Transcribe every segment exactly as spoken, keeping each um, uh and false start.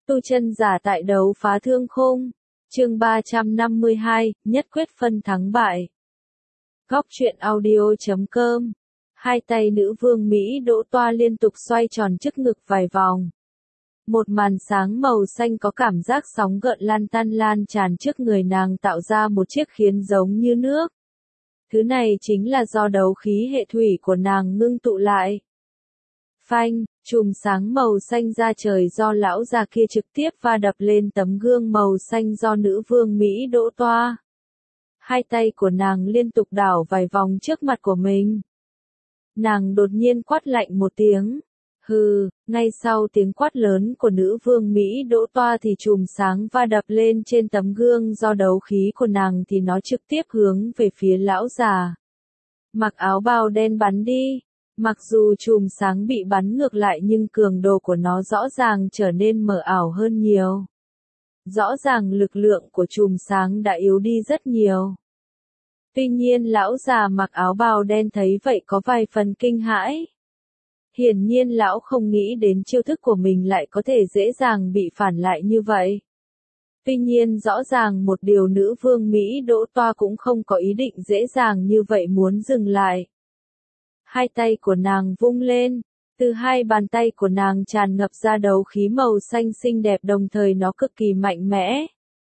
Tu chân giả tại đấu phá thương khung. Chương ba trăm năm mươi hai, nhất quyết phân thắng bại. Góc truyện audio chấm com. Hai tay nữ vương Mỹ Đỗ Toa liên tục xoay tròn trước ngực vài vòng. Một màn sáng màu xanh có cảm giác sóng gợn lan tan lan tràn trước người nàng tạo ra một chiếc khiên giống như nước. Thứ này chính là do đấu khí hệ thủy của nàng ngưng tụ lại. Phanh, chùm sáng màu xanh ra trời do lão già kia trực tiếp va đập lên tấm gương màu xanh do nữ vương Mỹ Đỗ Toa. Hai tay của nàng liên tục đảo vài vòng trước mặt của mình. Nàng đột nhiên quát lạnh một tiếng. Hừ, ngay sau tiếng quát lớn của nữ vương Mỹ Đỗ Toa thì chùm sáng va đập lên trên tấm gương do đấu khí của nàng thì nó trực tiếp hướng về phía lão già. Mặc áo bào đen bắn đi. Mặc dù chùm sáng bị bắn ngược lại nhưng cường độ của nó rõ ràng trở nên mờ ảo hơn nhiều. Rõ ràng lực lượng của chùm sáng đã yếu đi rất nhiều. Tuy nhiên lão già mặc áo bào đen thấy vậy có vài phần kinh hãi. Hiển nhiên lão không nghĩ đến chiêu thức của mình lại có thể dễ dàng bị phản lại như vậy. Tuy nhiên rõ ràng một điều nữ vương Mỹ Đỗ Toa cũng không có ý định dễ dàng như vậy muốn dừng lại. Hai tay của nàng vung lên, từ hai bàn tay của nàng tràn ngập ra đấu khí màu xanh xinh đẹp đồng thời nó cực kỳ mạnh mẽ.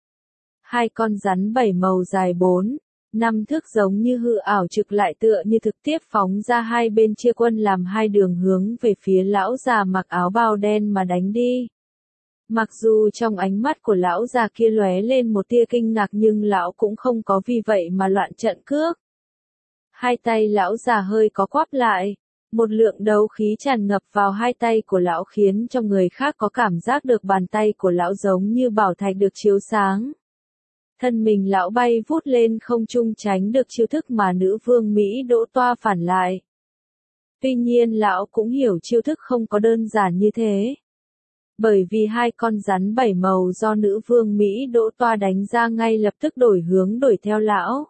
Hai con rắn bảy màu dài bốn, năm thước giống như hư ảo trực lại tựa như thực tiếp phóng ra hai bên chia quân làm hai đường hướng về phía lão già mặc áo bào đen mà đánh đi. Mặc dù trong ánh mắt của lão già kia lóe lên một tia kinh ngạc nhưng lão cũng không có vì vậy mà loạn trận cước. Hai tay lão già hơi có quắp lại, một lượng đấu khí tràn ngập vào hai tay của lão khiến cho người khác có cảm giác được bàn tay của lão giống như bảo thạch được chiếu sáng. Thân mình lão bay vút lên không trung tránh được chiêu thức mà nữ vương Mỹ Đỗ Toa phản lại. Tuy nhiên lão cũng hiểu chiêu thức không có đơn giản như thế. Bởi vì hai con rắn bảy màu do nữ vương Mỹ Đỗ Toa đánh ra ngay lập tức đổi hướng đuổi theo lão.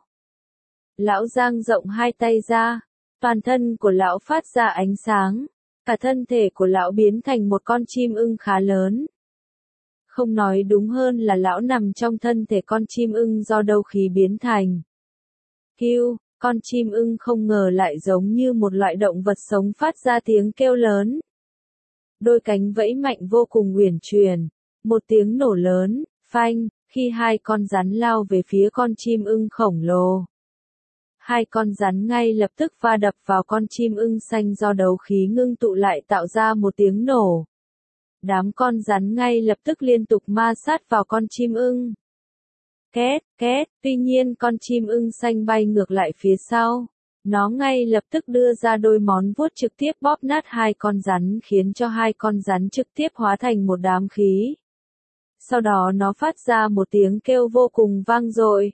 Lão giang rộng hai tay ra, toàn thân của lão phát ra ánh sáng, cả thân thể của lão biến thành một con chim ưng khá lớn. Không nói đúng hơn là lão nằm trong thân thể con chim ưng do đấu khí biến thành. Kêu, con chim ưng không ngờ lại giống như một loại động vật sống phát ra tiếng kêu lớn. Đôi cánh vẫy mạnh vô cùng uyển chuyển, một tiếng nổ lớn, phanh, khi hai con rắn lao về phía con chim ưng khổng lồ. Hai con rắn ngay lập tức va đập vào con chim ưng xanh do đấu khí ngưng tụ lại tạo ra một tiếng nổ. Đám con rắn ngay lập tức liên tục ma sát vào con chim ưng. Két, két, tuy nhiên con chim ưng xanh bay ngược lại phía sau. Nó ngay lập tức đưa ra đôi món vuốt trực tiếp bóp nát hai con rắn khiến cho hai con rắn trực tiếp hóa thành một đám khí. Sau đó nó phát ra một tiếng kêu vô cùng vang dội.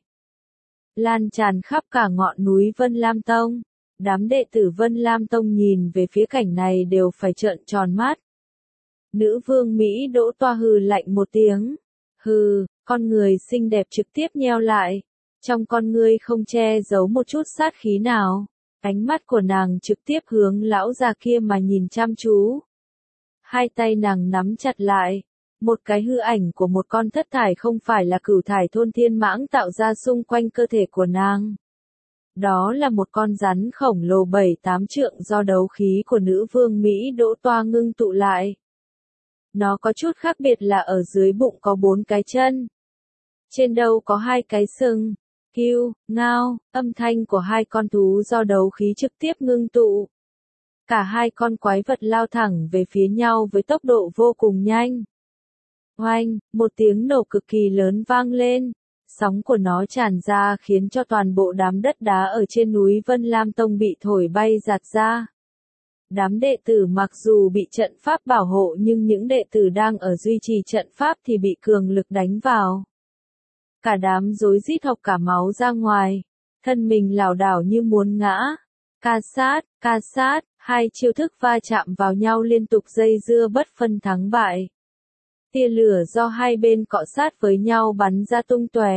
Lan tràn khắp cả ngọn núi Vân Lam Tông. Đám đệ tử Vân Lam Tông nhìn về phía cảnh này đều phải trợn tròn mắt. Nữ vương Mỹ Đỗ Toa hừ lạnh một tiếng. Hừ, con người xinh đẹp trực tiếp nheo lại. Trong con ngươi không che giấu một chút sát khí nào. Ánh mắt của nàng trực tiếp hướng lão già kia mà nhìn chăm chú. Hai tay nàng nắm chặt lại. Một cái hư ảnh của một con thất thải không phải là cửu thải thôn thiên mãng tạo ra xung quanh cơ thể của nàng. Đó là một con rắn khổng lồ bảy tám trượng do đấu khí của nữ vương Mỹ Đỗ Toa ngưng tụ lại. Nó có chút khác biệt là ở dưới bụng có bốn cái chân. Trên đầu có hai cái sừng. Kêu, ngao, âm thanh của hai con thú do đấu khí trực tiếp ngưng tụ. Cả hai con quái vật lao thẳng về phía nhau với tốc độ vô cùng nhanh. Oanh, một tiếng nổ cực kỳ lớn vang lên, sóng của nó tràn ra khiến cho toàn bộ đám đất đá ở trên núi Vân Lam Tông bị thổi bay giạt ra. Đám đệ tử mặc dù bị trận pháp bảo hộ nhưng những đệ tử đang ở duy trì trận pháp thì bị cường lực đánh vào. Cả đám rối rít học cả máu ra ngoài, thân mình lảo đảo như muốn ngã. Ca sát, ca sát, hai chiêu thức va chạm vào nhau liên tục dây dưa bất phân thắng bại. Tia lửa do hai bên cọ sát với nhau bắn ra tung tóe.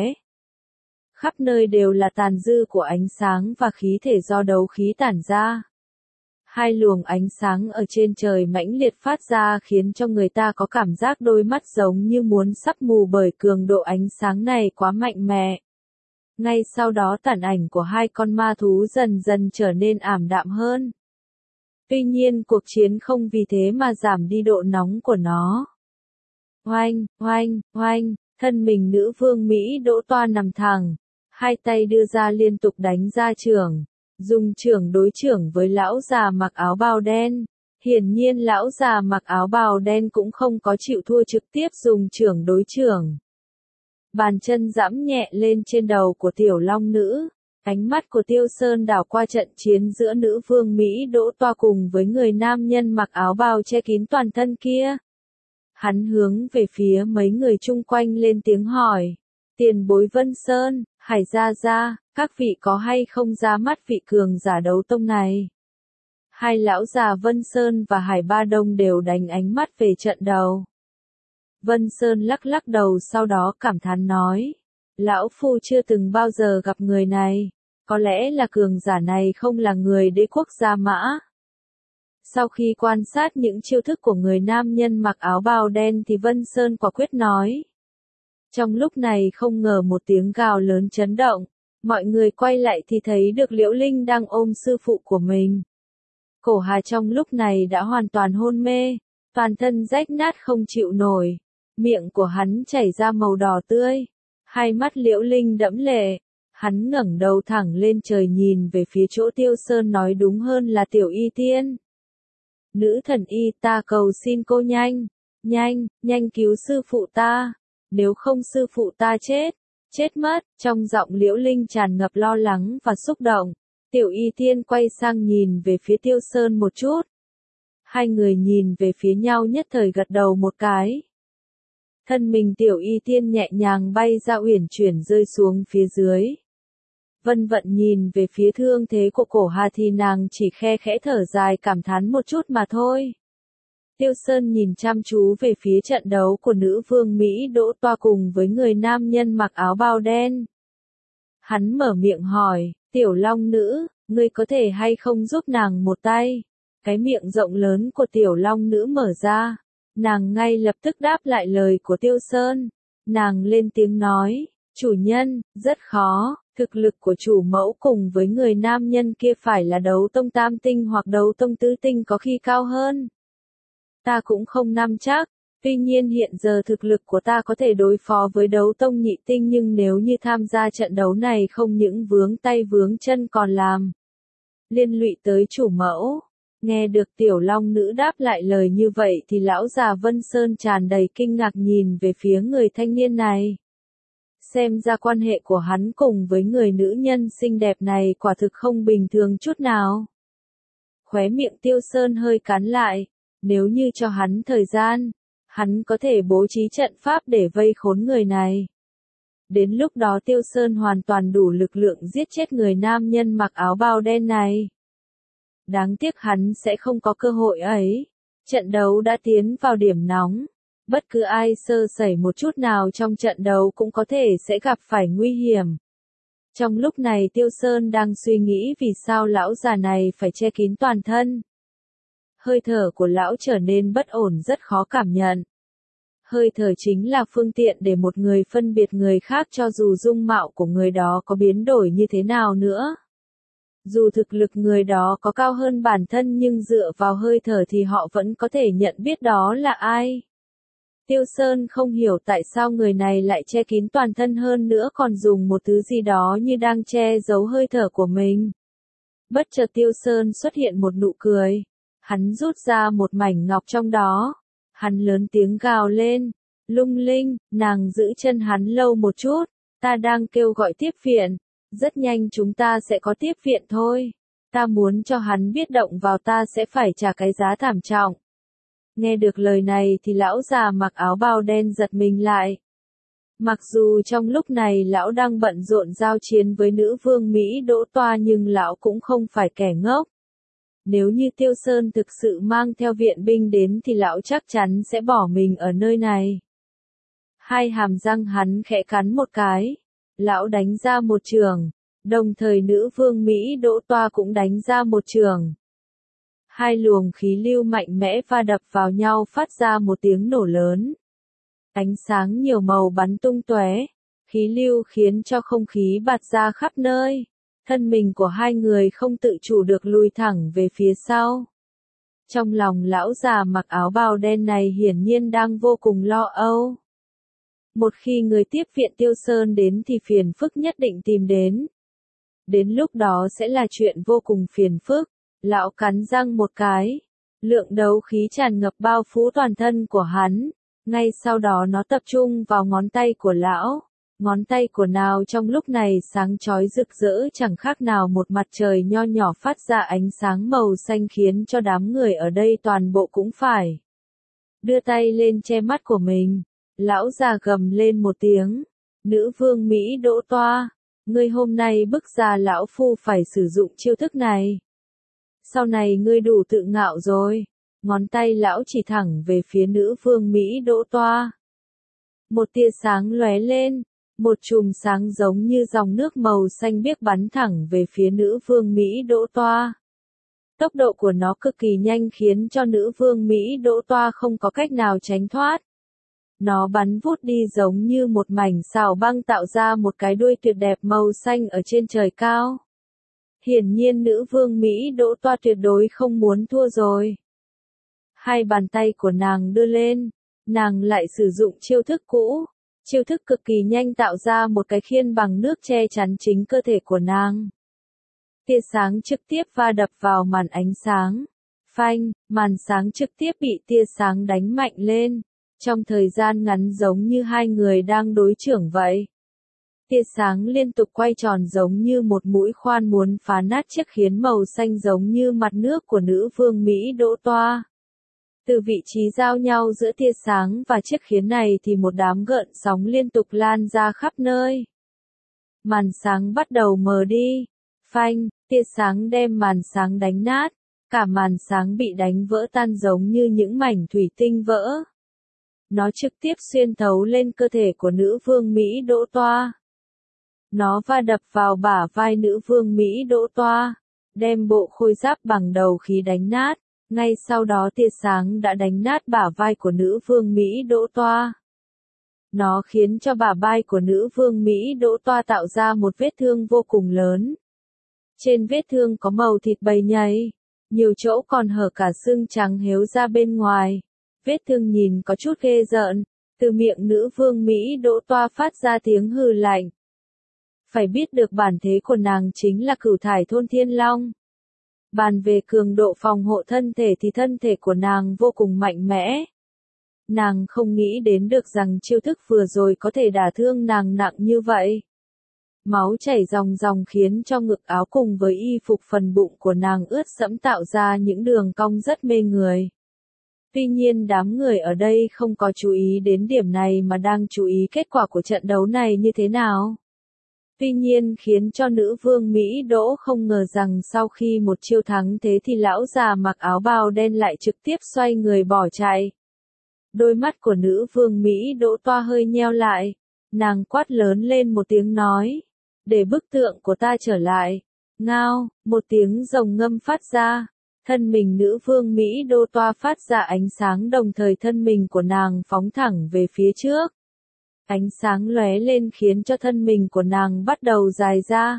Khắp nơi đều là tàn dư của ánh sáng và khí thể do đấu khí tản ra. Hai luồng ánh sáng ở trên trời mãnh liệt phát ra khiến cho người ta có cảm giác đôi mắt giống như muốn sắp mù bởi cường độ ánh sáng này quá mạnh mẽ. Ngay sau đó tàn ảnh của hai con ma thú dần dần trở nên ảm đạm hơn. Tuy nhiên cuộc chiến không vì thế mà giảm đi độ nóng của nó. Oanh, oanh, oanh, thân mình nữ vương Mỹ Đỗ Toa nằm thẳng, hai tay đưa ra liên tục đánh ra chưởng, dùng chưởng đối chưởng với lão già mặc áo bào đen. Hiển nhiên lão già mặc áo bào đen cũng không có chịu thua trực tiếp dùng chưởng đối chưởng. Bàn chân giẫm nhẹ lên trên đầu của tiểu long nữ. Ánh mắt của Tiêu Sơn đảo qua trận chiến giữa nữ vương Mỹ Đỗ Toa cùng với người nam nhân mặc áo bào che kín toàn thân kia. Hắn hướng về phía mấy người chung quanh lên tiếng hỏi. Tiền bối Vân Sơn, Hải Gia Gia, các vị có hay không ra mắt vị cường giả đấu tông này? Hai lão già Vân Sơn và Hải Ba Đông đều đánh ánh mắt về trận đầu. Vân Sơn lắc lắc đầu sau đó cảm thán nói. Lão Phu chưa từng bao giờ gặp người này, có lẽ là cường giả này không là người đế quốc Gia Mã. Sau khi quan sát những chiêu thức của người nam nhân mặc áo bào đen thì Vân Sơn quả quyết nói. Trong lúc này không ngờ một tiếng gào lớn chấn động, mọi người quay lại thì thấy được Liễu Linh đang ôm sư phụ của mình. Cổ Hà trong lúc này đã hoàn toàn hôn mê, toàn thân rách nát không chịu nổi, miệng của hắn chảy ra màu đỏ tươi. Hai mắt Liễu Linh đẫm lệ, hắn ngẩng đầu thẳng lên trời nhìn về phía chỗ Tiêu Sơn nói đúng hơn là Tiểu Y Tiên. Nữ thần Y ta cầu xin cô nhanh, nhanh, nhanh cứu sư phụ ta, nếu không sư phụ ta chết, chết mất. Trong giọng Liễu Linh tràn ngập lo lắng và xúc động, Tiểu Y Tiên quay sang nhìn về phía Tiêu Sơn một chút. Hai người nhìn về phía nhau nhất thời gật đầu một cái. Thân mình Tiểu Y Tiên nhẹ nhàng bay ra uyển chuyển rơi xuống phía dưới. Vân Vận nhìn về phía thương thế của Cổ Hà thì nàng chỉ khe khẽ thở dài cảm thán một chút mà thôi. Tiêu Sơn nhìn chăm chú về phía trận đấu của nữ vương Mỹ Đỗ Toa cùng với người nam nhân mặc áo bào đen. Hắn mở miệng hỏi, Tiểu Long Nữ, ngươi có thể hay không giúp nàng một tay? Cái miệng rộng lớn của Tiểu Long Nữ mở ra. Nàng ngay lập tức đáp lại lời của Tiêu Sơn. Nàng lên tiếng nói, chủ nhân, rất khó, thực lực của chủ mẫu cùng với người nam nhân kia phải là đấu tông tam tinh hoặc đấu tông tứ tinh có khi cao hơn. Ta cũng không nắm chắc, tuy nhiên hiện giờ thực lực của ta có thể đối phó với đấu tông nhị tinh nhưng nếu như tham gia trận đấu này không những vướng tay vướng chân còn làm liên lụy tới chủ mẫu. Nghe được Tiểu Long Nữ đáp lại lời như vậy thì lão già Vân Sơn tràn đầy kinh ngạc nhìn về phía người thanh niên này. Xem ra quan hệ của hắn cùng với người nữ nhân xinh đẹp này quả thực không bình thường chút nào. Khóe miệng Tiêu Sơn hơi cắn lại, nếu như cho hắn thời gian, hắn có thể bố trí trận pháp để vây khốn người này. Đến lúc đó Tiêu Sơn hoàn toàn đủ lực lượng giết chết người nam nhân mặc áo bào đen này. Đáng tiếc hắn sẽ không có cơ hội ấy. Trận đấu đã tiến vào điểm nóng. Bất cứ ai sơ sẩy một chút nào trong trận đấu cũng có thể sẽ gặp phải nguy hiểm. Trong lúc này Tiêu Sơn đang suy nghĩ vì sao lão già này phải che kín toàn thân. Hơi thở của lão trở nên bất ổn rất khó cảm nhận. Hơi thở chính là phương tiện để một người phân biệt người khác cho dù dung mạo của người đó có biến đổi như thế nào nữa. Dù thực lực người đó có cao hơn bản thân nhưng dựa vào hơi thở thì họ vẫn có thể nhận biết đó là ai. Tiêu Sơn không hiểu tại sao người này lại che kín toàn thân hơn nữa còn dùng một thứ gì đó như đang che giấu hơi thở của mình. Bất chợt Tiêu Sơn xuất hiện một nụ cười. Hắn rút ra một mảnh ngọc trong đó. Hắn lớn tiếng gào lên. Lung Linh, nàng giữ chân hắn lâu một chút. Ta đang kêu gọi tiếp viện. Rất nhanh chúng ta sẽ có tiếp viện thôi. Ta muốn cho hắn biết động vào ta sẽ phải trả cái giá thảm trọng. Nghe được lời này thì lão già mặc áo bào đen giật mình lại. Mặc dù trong lúc này lão đang bận rộn giao chiến với nữ vương Mỹ Đỗ Toa nhưng lão cũng không phải kẻ ngốc. Nếu như Tiêu Sơn thực sự mang theo viện binh đến thì lão chắc chắn sẽ bỏ mình ở nơi này. Hai hàm răng hắn khẽ cắn một cái. Lão đánh ra một chưởng, đồng thời nữ vương Mỹ Đỗ Toa cũng đánh ra một chưởng. Hai luồng khí lưu mạnh mẽ va đập vào nhau phát ra một tiếng nổ lớn. Ánh sáng nhiều màu bắn tung tóe, khí lưu khiến cho không khí bạt ra khắp nơi. Thân mình của hai người không tự chủ được lùi thẳng về phía sau. Trong lòng lão già mặc áo bào đen này hiển nhiên đang vô cùng lo âu. Một khi người tiếp viện Tiêu Sơn đến thì phiền phức nhất định tìm đến. Đến lúc đó sẽ là chuyện vô cùng phiền phức. Lão cắn răng một cái. Lượng đấu khí tràn ngập bao phủ toàn thân của hắn. Ngay sau đó nó tập trung vào ngón tay của lão. Ngón tay của nào trong lúc này sáng chói rực rỡ chẳng khác nào một mặt trời nho nhỏ phát ra ánh sáng màu xanh khiến cho đám người ở đây toàn bộ cũng phải đưa tay lên che mắt của mình. Lão già gầm lên một tiếng. Nữ vương Mỹ Đỗ Toa, ngươi hôm nay bức ra lão phu phải sử dụng chiêu thức này. Sau này ngươi đủ tự ngạo rồi. Ngón tay lão chỉ thẳng về phía nữ vương Mỹ Đỗ Toa. Một tia sáng lóe lên. Một chùm sáng giống như dòng nước màu xanh biếc bắn thẳng về phía nữ vương Mỹ Đỗ Toa. Tốc độ của nó cực kỳ nhanh khiến cho nữ vương Mỹ Đỗ Toa không có cách nào tránh thoát. Nó bắn vút đi giống như một mảnh xào băng tạo ra một cái đuôi tuyệt đẹp màu xanh ở trên trời cao. Hiển nhiên nữ vương Mỹ Đỗ Toa tuyệt đối không muốn thua rồi. Hai bàn tay của nàng đưa lên, nàng lại sử dụng chiêu thức cũ. Chiêu thức cực kỳ nhanh tạo ra một cái khiên bằng nước che chắn chính cơ thể của nàng. Tia sáng trực tiếp va đập vào màn ánh sáng. Phanh, màn sáng trực tiếp bị tia sáng đánh mạnh lên. Trong thời gian ngắn giống như hai người đang đối chưởng vậy. Tia sáng liên tục quay tròn giống như một mũi khoan muốn phá nát chiếc khiên màu xanh giống như mặt nước của nữ vương Mỹ Đỗ Toa. Từ vị trí giao nhau giữa tia sáng và chiếc khiên này thì một đám gợn sóng liên tục lan ra khắp nơi. Màn sáng bắt đầu mờ đi. Phanh, tia sáng đem màn sáng đánh nát. Cả màn sáng bị đánh vỡ tan giống như những mảnh thủy tinh vỡ. Nó trực tiếp xuyên thấu lên cơ thể của nữ vương Mỹ Đỗ Toa. Nó va đập vào bả vai nữ vương Mỹ Đỗ Toa, đem bộ khôi giáp bằng đầu khí đánh nát. Ngay sau đó tia sáng đã đánh nát bả vai của nữ vương Mỹ Đỗ Toa. Nó khiến cho bả vai của nữ vương Mỹ Đỗ Toa tạo ra một vết thương vô cùng lớn. Trên vết thương có màu thịt bầy nhầy, nhiều chỗ còn hở cả xương trắng héo ra bên ngoài. Vết thương nhìn có chút ghê rợn, từ miệng nữ vương Mỹ Đỗ Toa phát ra tiếng hừ lạnh. Phải biết được bản thế của nàng chính là cửu thải thôn thiên long. Bàn về cường độ phòng hộ thân thể thì thân thể của nàng vô cùng mạnh mẽ. Nàng không nghĩ đến được rằng chiêu thức vừa rồi có thể đả thương nàng nặng như vậy. Máu chảy ròng ròng khiến cho ngực áo cùng với y phục phần bụng của nàng ướt sẫm tạo ra những đường cong rất mê người. Tuy nhiên đám người ở đây không có chú ý đến điểm này mà đang chú ý kết quả của trận đấu này như thế nào. Tuy nhiên khiến cho nữ vương Mỹ Đỗ không ngờ rằng sau khi một chiêu thắng thế thì lão già mặc áo bào đen lại trực tiếp xoay người bỏ chạy. Đôi mắt của nữ vương Mỹ Đỗ Toa hơi nheo lại, nàng quát lớn lên một tiếng nói, để bức tượng của ta trở lại. Ngao, một tiếng rồng ngâm phát ra, thân mình nữ vương Mỹ Đỗ Toa phát ra ánh sáng đồng thời thân mình của nàng phóng thẳng về phía trước. Ánh sáng lóe lên khiến cho thân mình của nàng bắt đầu dài ra.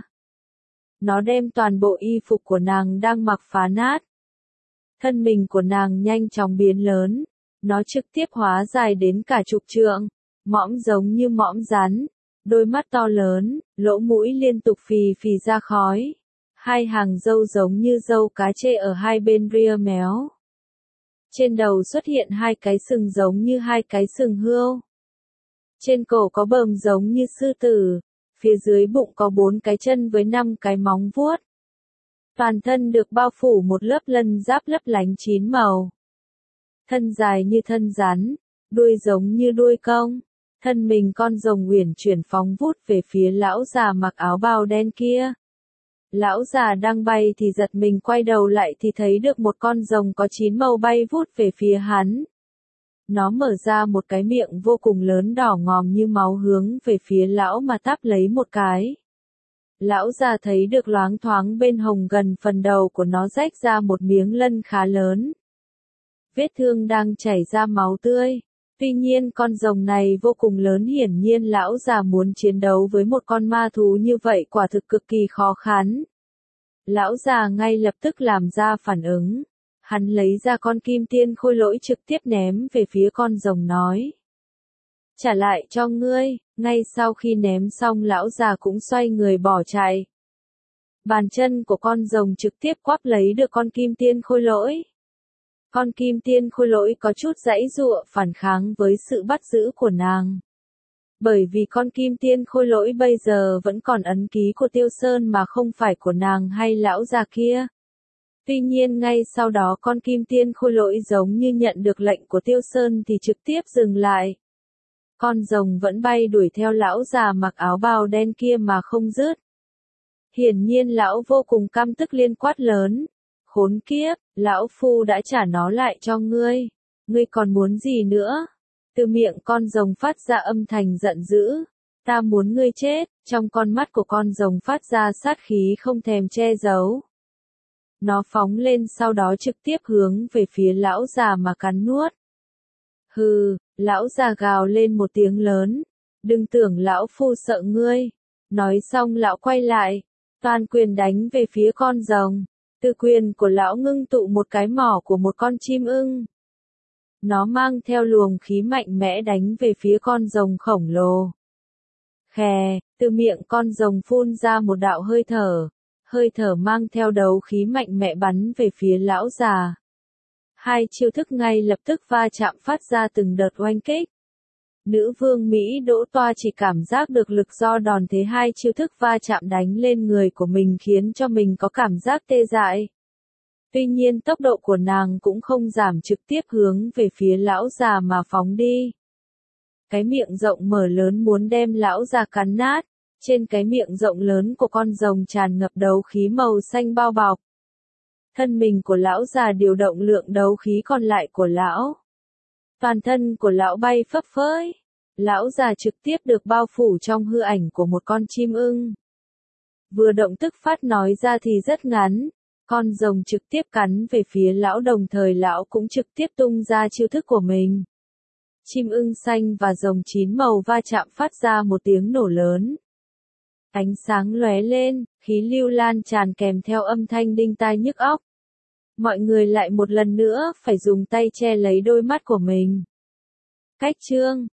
Nó đem toàn bộ y phục của nàng đang mặc phá nát. Thân mình của nàng nhanh chóng biến lớn. Nó trực tiếp hóa dài đến cả chục trượng, mõm giống như mõm rắn, đôi mắt to lớn, lỗ mũi liên tục phì phì ra khói. Hai hàng râu giống như râu cá trê ở hai bên ria méo. Trên đầu xuất hiện hai cái sừng giống như hai cái sừng hươu. Trên cổ có bờm giống như sư tử, phía dưới bụng có bốn cái chân với năm cái móng vuốt. Toàn thân được bao phủ một lớp lân giáp lấp lánh chín màu. Thân dài như thân rắn, đuôi giống như đuôi công, thân mình con rồng uyển chuyển phóng vút về phía lão già mặc áo bào đen kia. Lão già đang bay thì giật mình quay đầu lại thì thấy được một con rồng có chín màu bay vút về phía hắn. Nó mở ra một cái miệng vô cùng lớn đỏ ngòm như máu hướng về phía lão mà táp lấy một cái. Lão già thấy được loáng thoáng bên hông gần phần đầu của nó rách ra một miếng lân khá lớn. Vết thương đang chảy ra máu tươi. Tuy nhiên con rồng này vô cùng lớn, hiển nhiên lão già muốn chiến đấu với một con ma thú như vậy quả thực cực kỳ khó khăn. Lão già ngay lập tức làm ra phản ứng. Hắn lấy ra con kim tiên khôi lỗi trực tiếp ném về phía con rồng nói. Trả lại cho ngươi, ngay sau khi ném xong lão già cũng xoay người bỏ chạy. Bàn chân của con rồng trực tiếp quắp lấy được con kim tiên khôi lỗi. Con kim tiên khôi lỗi có chút giãy giụa phản kháng với sự bắt giữ của nàng. Bởi vì con kim tiên khôi lỗi bây giờ vẫn còn ấn ký của Tiêu Sơn mà không phải của nàng hay lão già kia. Tuy nhiên ngay sau đó con kim tiên khôi lỗi giống như nhận được lệnh của Tiêu Sơn thì trực tiếp dừng lại. Con rồng vẫn bay đuổi theo lão già mặc áo bào đen kia mà không dứt. Hiển nhiên lão vô cùng căm tức, liên quát lớn. Khốn kiếp, lão phu đã trả nó lại cho ngươi. Ngươi còn muốn gì nữa? Từ miệng con rồng phát ra âm thanh giận dữ. Ta muốn ngươi chết. Trong con mắt của con rồng phát ra sát khí không thèm che giấu. Nó phóng lên sau đó trực tiếp hướng về phía lão già mà cắn nuốt. Hừ, lão già gào lên một tiếng lớn. Đừng tưởng lão phu sợ ngươi. Nói xong lão quay lại. Toàn quyền đánh về phía con rồng. Từ quyền của lão ngưng tụ một cái mỏ của một con chim ưng. Nó mang theo luồng khí mạnh mẽ đánh về phía con rồng khổng lồ. Khè, từ miệng con rồng phun ra một đạo hơi thở. Hơi thở mang theo đấu khí mạnh mẽ bắn về phía lão già. Hai chiêu thức ngay lập tức va chạm phát ra từng đợt oanh kích. Nữ vương Mỹ Đỗ Toa chỉ cảm giác được lực do đòn thế hai chiêu thức va chạm đánh lên người của mình khiến cho mình có cảm giác tê dại. Tuy nhiên tốc độ của nàng cũng không giảm, trực tiếp hướng về phía lão già mà phóng đi. Cái miệng rộng mở lớn muốn đem lão già cắn nát. Trên cái miệng rộng lớn của con rồng tràn ngập đấu khí màu xanh bao bọc. Thân mình của lão già điều động lượng đấu khí còn lại của lão. Toàn thân của lão bay phấp phới. Lão già trực tiếp được bao phủ trong hư ảnh của một con chim ưng. Vừa động tức phát nói ra thì rất ngắn. Con rồng trực tiếp cắn về phía lão, đồng thời lão cũng trực tiếp tung ra chiêu thức của mình. Chim ưng xanh và rồng chín màu va chạm phát ra một tiếng nổ lớn. Ánh sáng lóe lên, khí lưu lan tràn kèm theo âm thanh đinh tai nhức óc. Mọi người lại một lần nữa phải dùng tay che lấy đôi mắt của mình. Cách chương